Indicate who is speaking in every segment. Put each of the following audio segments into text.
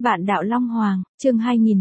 Speaker 1: Vạn đạo Long Hoàng, chương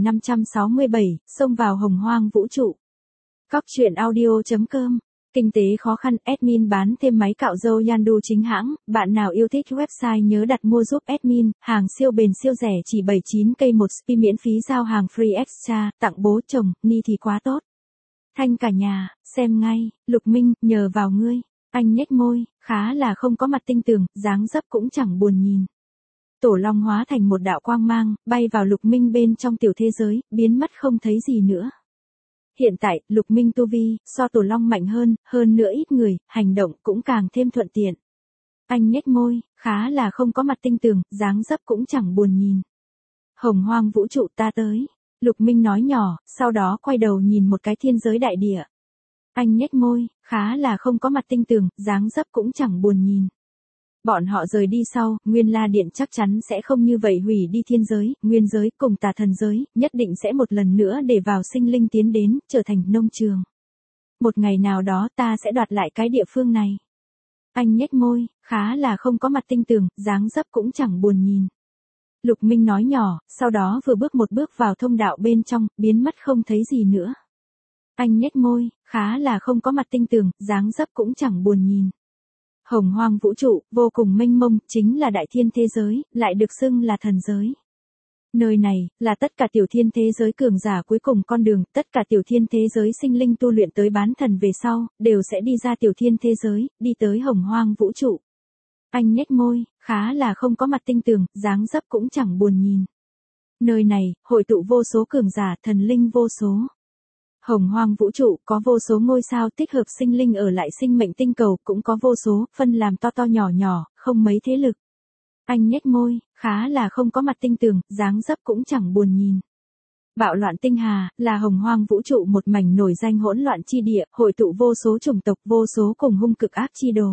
Speaker 1: 2567, xông vào hồng hoang vũ trụ. Cóc truyện audio.com. Kinh tế khó khăn, admin bán thêm máy cạo râu Yandu chính hãng, bạn nào yêu thích website nhớ đặt mua giúp admin, hàng siêu bền siêu rẻ chỉ 79k một spi miễn phí giao hàng free extra, tặng bố chồng, ni thì quá tốt. Thanh cả nhà, xem ngay, Lục Minh, nhờ vào ngươi. Anh nhếch môi, khá là không có mặt tinh tường, dáng dấp cũng chẳng buồn nhìn. Tổ Long hóa thành một đạo quang mang, bay vào Lục Minh bên trong tiểu thế giới, biến mất không thấy gì nữa. Hiện tại, Lục Minh tu vi, so Tổ Long mạnh hơn nữa ít người, hành động cũng càng thêm thuận tiện. Anh nhếch môi, khá là không có mặt tinh tường, dáng dấp cũng chẳng buồn nhìn. Hồng hoang vũ trụ ta tới. Lục Minh nói nhỏ, sau đó quay đầu nhìn một cái thiên giới đại địa. Anh nhếch môi, khá là không có mặt tinh tường, dáng dấp cũng chẳng buồn nhìn. Bọn họ rời đi sau, Nguyên La Điện chắc chắn sẽ không như vậy hủy đi thiên giới, nguyên giới cùng tà thần giới, nhất định sẽ một lần nữa để vào sinh linh tiến đến, trở thành nông trường. Một ngày nào đó ta sẽ đoạt lại cái địa phương này. Anh nhếch môi, khá là không có mặt tinh tường, dáng dấp cũng chẳng buồn nhìn. Lục Minh nói nhỏ, sau đó vừa bước một bước vào thông đạo bên trong, biến mất không thấy gì nữa. Anh nhếch môi, khá là không có mặt tinh tường, dáng dấp cũng chẳng buồn nhìn. Hồng hoang vũ trụ, vô cùng mênh mông, chính là đại thiên thế giới, lại được xưng là thần giới. Nơi này, là tất cả tiểu thiên thế giới cường giả cuối cùng con đường, tất cả tiểu thiên thế giới sinh linh tu luyện tới bán thần về sau, đều sẽ đi ra tiểu thiên thế giới, đi tới hồng hoang vũ trụ. Anh nhếch môi, khá là không có mặt tinh tường, dáng dấp cũng chẳng buồn nhìn. Nơi này, hội tụ vô số cường giả, thần linh vô số. Hồng hoang vũ trụ có vô số ngôi sao tích hợp sinh linh ở lại sinh mệnh tinh cầu, cũng có vô số, phân làm to to nhỏ nhỏ, không mấy thế lực. Anh nhếch môi, khá là không có mặt tinh tường, dáng dấp cũng chẳng buồn nhìn. Bạo loạn tinh hà, là hồng hoang vũ trụ một mảnh nổi danh hỗn loạn chi địa, hội tụ vô số chủng tộc, vô số cùng hung cực ác chi đồ.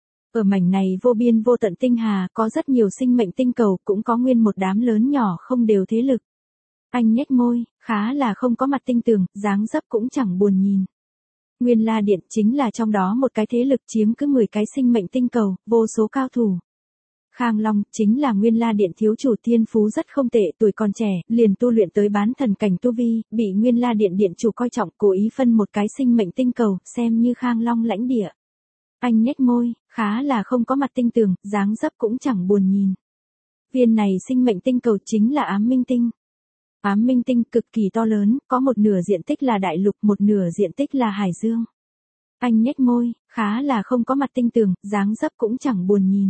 Speaker 1: Ở mảnh này vô biên vô tận tinh hà, có rất nhiều sinh mệnh tinh cầu, cũng có nguyên một đám lớn nhỏ không đều thế lực. Anh nhếch môi, khá là không có mặt tinh tường, dáng dấp cũng chẳng buồn nhìn. Nguyên La Điện chính là trong đó một cái thế lực chiếm cứ 10 cái sinh mệnh tinh cầu, vô số cao thủ. Khang Long chính là Nguyên La Điện thiếu chủ, thiên phú rất không tệ, tuổi còn trẻ, liền tu luyện tới bán thần cảnh tu vi, bị Nguyên La Điện điện chủ coi trọng, cố ý phân một cái sinh mệnh tinh cầu, xem như Khang Long lãnh địa. Anh nhếch môi, khá là không có mặt tinh tường, dáng dấp cũng chẳng buồn nhìn. Viên này sinh mệnh tinh cầu chính là Ám Minh Tinh. Ám Minh Tinh cực kỳ to lớn, có một nửa diện tích là đại lục, một nửa diện tích là hải dương. Anh nhếch môi, khá là không có mặt tinh tường, dáng dấp cũng chẳng buồn nhìn.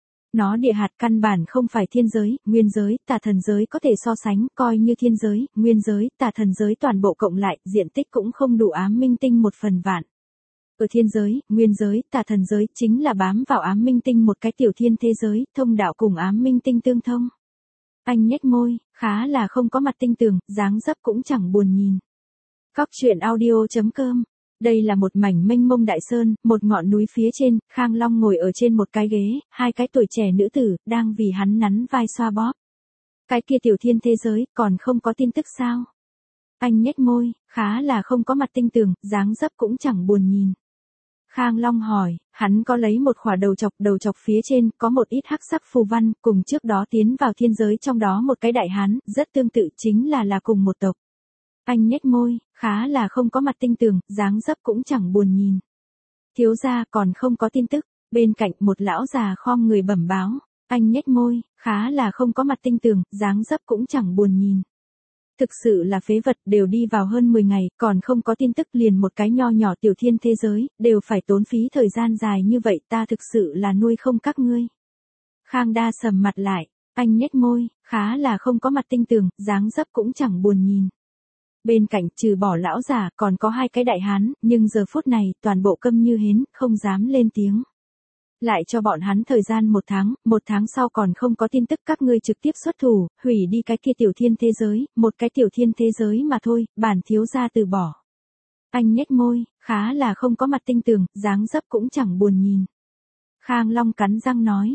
Speaker 1: Nó địa hạt căn bản không phải thiên giới, nguyên giới, tà thần giới có thể so sánh, coi như thiên giới, nguyên giới, tà thần giới toàn bộ cộng lại, diện tích cũng không đủ Ám Minh Tinh 1/1000. Ở thiên giới, nguyên giới, tà thần giới chính là bám vào Ám Minh Tinh một cái tiểu thiên thế giới, thông đạo cùng Ám Minh Tinh tương thông. Anh nhếch môi, khá là không có mặt tinh tường, dáng dấp cũng chẳng buồn nhìn. Cóc truyện audio.com. Đây là một mảnh mênh mông đại sơn, một ngọn núi phía trên, Khang Long ngồi ở trên một cái ghế, hai cái tuổi trẻ nữ tử, đang vì hắn nắn vai xoa bóp. Cái kia tiểu thiên thế giới, còn không có tin tức sao? Anh nhếch môi, khá là không có mặt tinh tường, dáng dấp cũng chẳng buồn nhìn. Khang Long hỏi, hắn có lấy một khỏa đầu chọc phía trên, có một ít hắc sắc phù văn, cùng trước đó tiến vào thiên giới trong đó một cái đại hán, rất tương tự, chính là cùng một tộc. Anh nhếch môi, khá là không có mặt tinh tường, dáng dấp cũng chẳng buồn nhìn. Thiếu gia còn không có tin tức, bên cạnh một lão già khom người bẩm báo, anh nhếch môi, khá là không có mặt tinh tường, dáng dấp cũng chẳng buồn nhìn. Thực sự là phế vật, đều đi vào hơn 10 ngày, còn không có tin tức, liền một cái nho nhỏ tiểu thiên thế giới, đều phải tốn phí thời gian dài như vậy, ta thực sự là nuôi không các ngươi. Khang Đa sầm mặt lại, anh nhếch môi, khá là không có mặt tinh tường, dáng dấp cũng chẳng buồn nhìn. Bên cạnh trừ bỏ lão già, còn có hai cái đại hán, nhưng giờ phút này, toàn bộ câm như hến, không dám lên tiếng. Lại cho bọn hắn thời gian 1 tháng sau còn không có tin tức, các ngươi trực tiếp xuất thủ, hủy đi cái kia tiểu thiên thế giới, một cái tiểu thiên thế giới mà thôi, bản thiếu gia từ bỏ. Anh nhếch môi, khá là không có mặt tinh tường, dáng dấp cũng chẳng buồn nhìn. Khang Long cắn răng nói,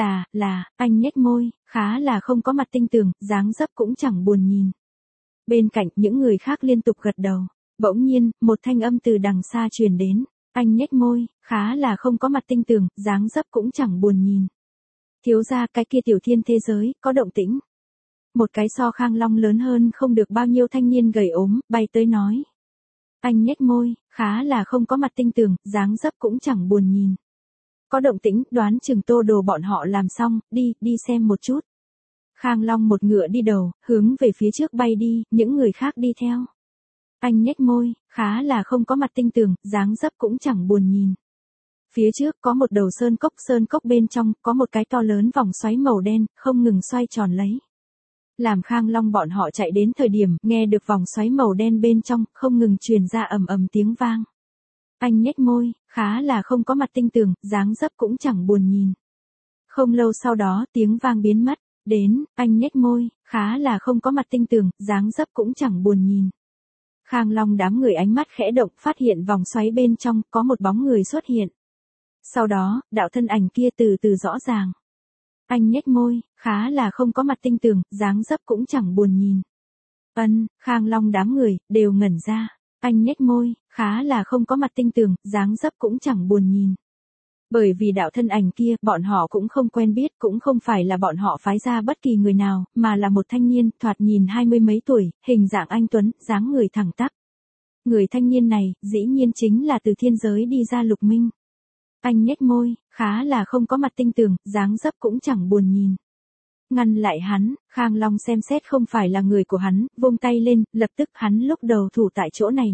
Speaker 1: anh nhếch môi, khá là không có mặt tinh tường, dáng dấp cũng chẳng buồn nhìn. Bên cạnh những người khác liên tục gật đầu, bỗng nhiên, một thanh âm từ đằng xa truyền đến. Anh nhếch môi, khá là không có mặt tinh tường, dáng dấp cũng chẳng buồn nhìn. Thiếu gia, cái kia tiểu thiên thế giới, có động tĩnh. Một cái so Khang Long lớn hơn không được bao nhiêu thanh niên gầy ốm, bay tới nói. Anh nhếch môi, khá là không có mặt tinh tường, dáng dấp cũng chẳng buồn nhìn. Có động tĩnh, đoán chừng Tô Đồ bọn họ làm xong, đi xem một chút. Khang Long một ngựa đi đầu, hướng về phía trước bay đi, những người khác đi theo. Anh nhếch môi, khá là không có mặt tinh tường, dáng dấp cũng chẳng buồn nhìn. Phía trước có một đầu sơn cốc bên trong, có một cái to lớn vòng xoáy màu đen, không ngừng xoay tròn lấy. Làm Khang Long bọn họ chạy đến thời điểm, nghe được vòng xoáy màu đen bên trong, không ngừng truyền ra ầm ầm tiếng vang. Anh nhếch môi, khá là không có mặt tinh tường, dáng dấp cũng chẳng buồn nhìn. Không lâu sau đó, tiếng vang biến mất, đến, anh nhếch môi, khá là không có mặt tinh tường, dáng dấp cũng chẳng buồn nhìn. Khang Long đám người ánh mắt khẽ động, phát hiện vòng xoáy bên trong, có một bóng người xuất hiện. Sau đó, đạo thân ảnh kia từ từ rõ ràng. Anh nhếch môi, khá là không có mặt tinh tường, dáng dấp cũng chẳng buồn nhìn. Khang Long đám người, đều ngẩn ra. Anh nhếch môi, khá là không có mặt tinh tường, dáng dấp cũng chẳng buồn nhìn. Bởi vì đạo thân ảnh kia, bọn họ cũng không quen biết, cũng không phải là bọn họ phái ra bất kỳ người nào, mà là một thanh niên, thoạt nhìn 20 mấy tuổi, hình dạng anh tuấn, dáng người thẳng tắp. Người thanh niên này, dĩ nhiên chính là từ thiên giới đi ra Lục Minh. Anh nhếch môi, khá là không có mặt tinh tường, dáng dấp cũng chẳng buồn nhìn. Ngăn lại hắn, Khang Long xem xét không phải là người của hắn, vung tay lên, lập tức hắn lúc đầu thủ tại chỗ này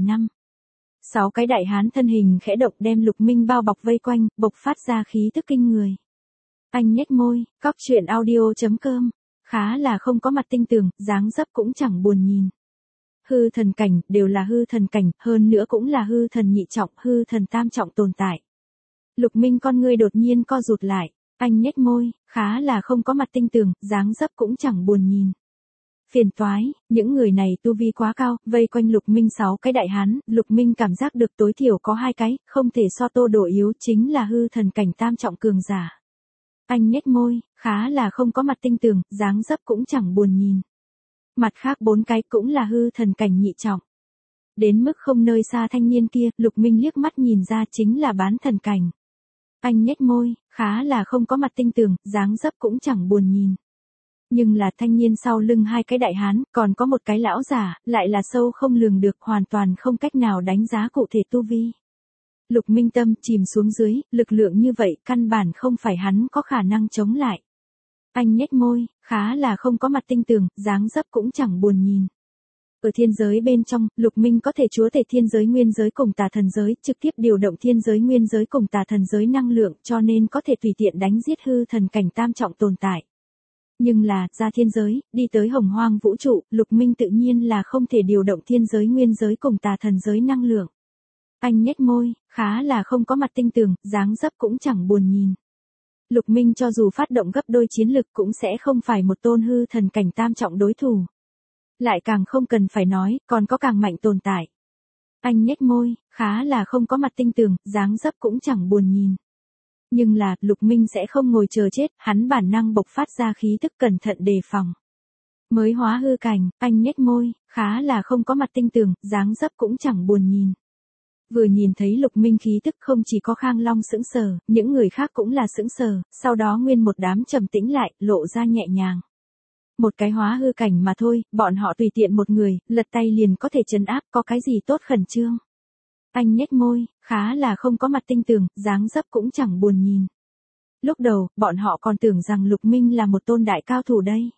Speaker 1: 6 cái đại hán thân hình khẽ động đem Lục Minh bao bọc vây quanh, bộc phát ra khí tức kinh người. Anh nhếch môi, cóc truyện audio.com, khá là không có mặt tinh tường, dáng dấp cũng chẳng buồn nhìn. Hư thần cảnh, đều là hư thần cảnh, hơn nữa cũng là hư thần nhị trọng, hư thần tam trọng tồn tại. Lục Minh con ngươi đột nhiên co rụt lại, anh nhếch môi, khá là không có mặt tinh tường, dáng dấp cũng chẳng buồn nhìn. Phiền toái, những người này tu vi quá cao, vây quanh Lục Minh 6 cái đại hán, Lục Minh cảm giác được tối thiểu có 2 cái, không thể so Tô Đồ yếu, chính là hư thần cảnh tam trọng cường giả. Anh nhếch môi, khá là không có mặt tinh tường, dáng dấp cũng chẳng buồn nhìn. Mặt khác 4 cái cũng là hư thần cảnh nhị trọng. Đến mức không nơi xa thanh niên kia, Lục Minh liếc mắt nhìn ra chính là bán thần cảnh. Anh nhếch môi, khá là không có mặt tinh tường, dáng dấp cũng chẳng buồn nhìn. Nhưng là thanh niên sau lưng 2 cái đại hán, còn có một cái lão giả, lại là sâu không lường được, hoàn toàn không cách nào đánh giá cụ thể tu vi. Lục Minh tâm chìm xuống dưới, lực lượng như vậy căn bản không phải hắn có khả năng chống lại. Anh nhếch môi, khá là không có mặt tinh tường, dáng dấp cũng chẳng buồn nhìn. Ở thiên giới bên trong, Lục Minh có thể chúa tể thiên giới nguyên giới cùng tà thần giới, trực tiếp điều động thiên giới nguyên giới cùng tà thần giới năng lượng, cho nên có thể tùy tiện đánh giết hư thần cảnh tam trọng tồn tại. Nhưng là, ra thiên giới, đi tới hồng hoang vũ trụ, Lục Minh tự nhiên là không thể điều động thiên giới nguyên giới cùng tà thần giới năng lượng. Anh nhếch môi, khá là không có mặt tinh tường, dáng dấp cũng chẳng buồn nhìn. Lục Minh cho dù phát động gấp đôi chiến lực cũng sẽ không phải một tôn hư thần cảnh tam trọng đối thủ. Lại càng không cần phải nói, còn có càng mạnh tồn tại. Anh nhếch môi, khá là không có mặt tinh tường, dáng dấp cũng chẳng buồn nhìn. Nhưng là, Lục Minh sẽ không ngồi chờ chết, hắn bản năng bộc phát ra khí tức cẩn thận đề phòng. Mới hóa hư cảnh, anh nhếch môi, khá là không có mặt tinh tường, dáng dấp cũng chẳng buồn nhìn. Vừa nhìn thấy Lục Minh khí tức không chỉ có Khang Long sững sờ, những người khác cũng là sững sờ, sau đó nguyên một đám trầm tĩnh lại, lộ ra nhẹ nhàng. Một cái hóa hư cảnh mà thôi, bọn họ tùy tiện một người, lật tay liền có thể trấn áp, có cái gì tốt khẩn trương. Anh nhếch môi, khá là không có mặt tinh tường, dáng dấp cũng chẳng buồn nhìn. Lúc đầu, bọn họ còn tưởng rằng Lục Minh là một tôn đại cao thủ đây.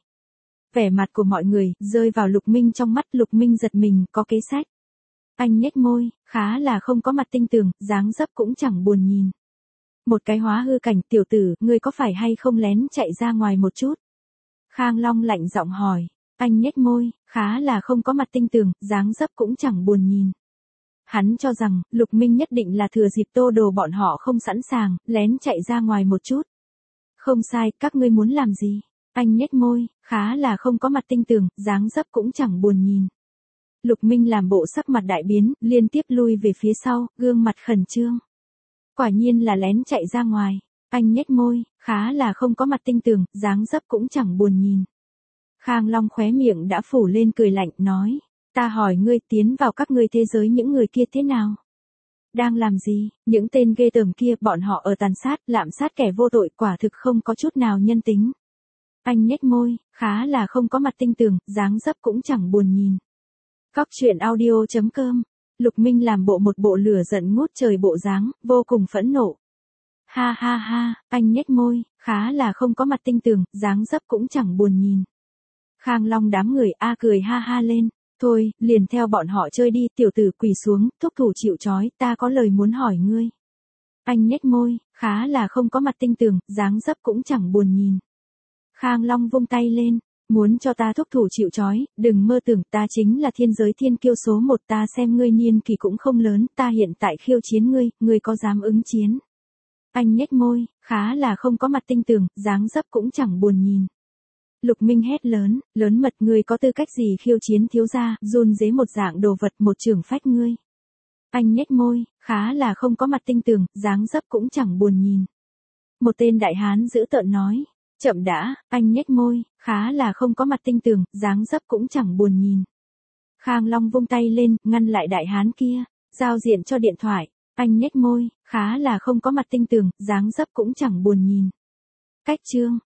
Speaker 1: Vẻ mặt của mọi người, rơi vào Lục Minh trong mắt, Lục Minh giật mình, có kế sách. Anh nhếch môi, khá là không có mặt tinh tường, dáng dấp cũng chẳng buồn nhìn. Một cái hóa hư cảnh, tiểu tử, ngươi có phải hay không lén chạy ra ngoài một chút? Khang Long lạnh giọng hỏi, anh nhếch môi, khá là không có mặt tinh tường, dáng dấp cũng chẳng buồn nhìn. Hắn cho rằng, Lục Minh nhất định là thừa dịp Tô Đồ bọn họ không sẵn sàng, lén chạy ra ngoài một chút. Không sai, các ngươi muốn làm gì? Anh nhếch môi, khá là không có mặt tinh tường, dáng dấp cũng chẳng buồn nhìn. Lục Minh làm bộ sắc mặt đại biến, liên tiếp lui về phía sau, gương mặt khẩn trương. Quả nhiên là lén chạy ra ngoài. Anh nhếch môi, khá là không có mặt tinh tường, dáng dấp cũng chẳng buồn nhìn. Khang Long khóe miệng đã phủ lên cười lạnh, nói, ta hỏi ngươi tiến vào các ngươi thế giới những người kia thế nào? Đang làm gì? Những tên ghê tởm kia, bọn họ ở tàn sát, lạm sát kẻ vô tội, quả thực không có chút nào nhân tính. Anh nhếch môi, khá là không có mặt tinh tường, dáng dấp cũng chẳng buồn nhìn. Cóc truyện audio.com. Lục Minh làm một bộ lửa giận ngút trời bộ dáng, vô cùng phẫn nộ. Ha ha ha, anh nhếch môi, khá là không có mặt tinh tường, dáng dấp cũng chẳng buồn nhìn. Khang Long đám người cười ha ha lên. Thôi, liền theo bọn họ chơi đi, tiểu tử quỳ xuống, thúc thủ chịu trói, ta có lời muốn hỏi ngươi. Anh nhếch môi, khá là không có mặt tinh tường, dáng dấp cũng chẳng buồn nhìn. Khang Long vung tay lên, muốn cho ta thúc thủ chịu trói, đừng mơ tưởng ta chính là thiên giới thiên kiêu số 1, ta xem ngươi niên kỳ cũng không lớn, ta hiện tại khiêu chiến ngươi có dám ứng chiến. Anh nhếch môi, khá là không có mặt tinh tường, dáng dấp cũng chẳng buồn nhìn. Lục Minh hét lớn, lớn mật, ngươi có tư cách gì khiêu chiến thiếu gia, run rế một dạng đồ vật, một chưởng phách ngươi. Anh nhếch môi, khá là không có mặt tinh tường, dáng dấp cũng chẳng buồn nhìn. Một tên đại hán dữ tợn nói, chậm đã, anh nhếch môi, khá là không có mặt tinh tường, dáng dấp cũng chẳng buồn nhìn. Khang Long vung tay lên, ngăn lại đại hán kia, giao diện cho điện thoại. Anh nhếch môi, khá là không có mặt tinh tường, dáng dấp cũng chẳng buồn nhìn. Cách chương.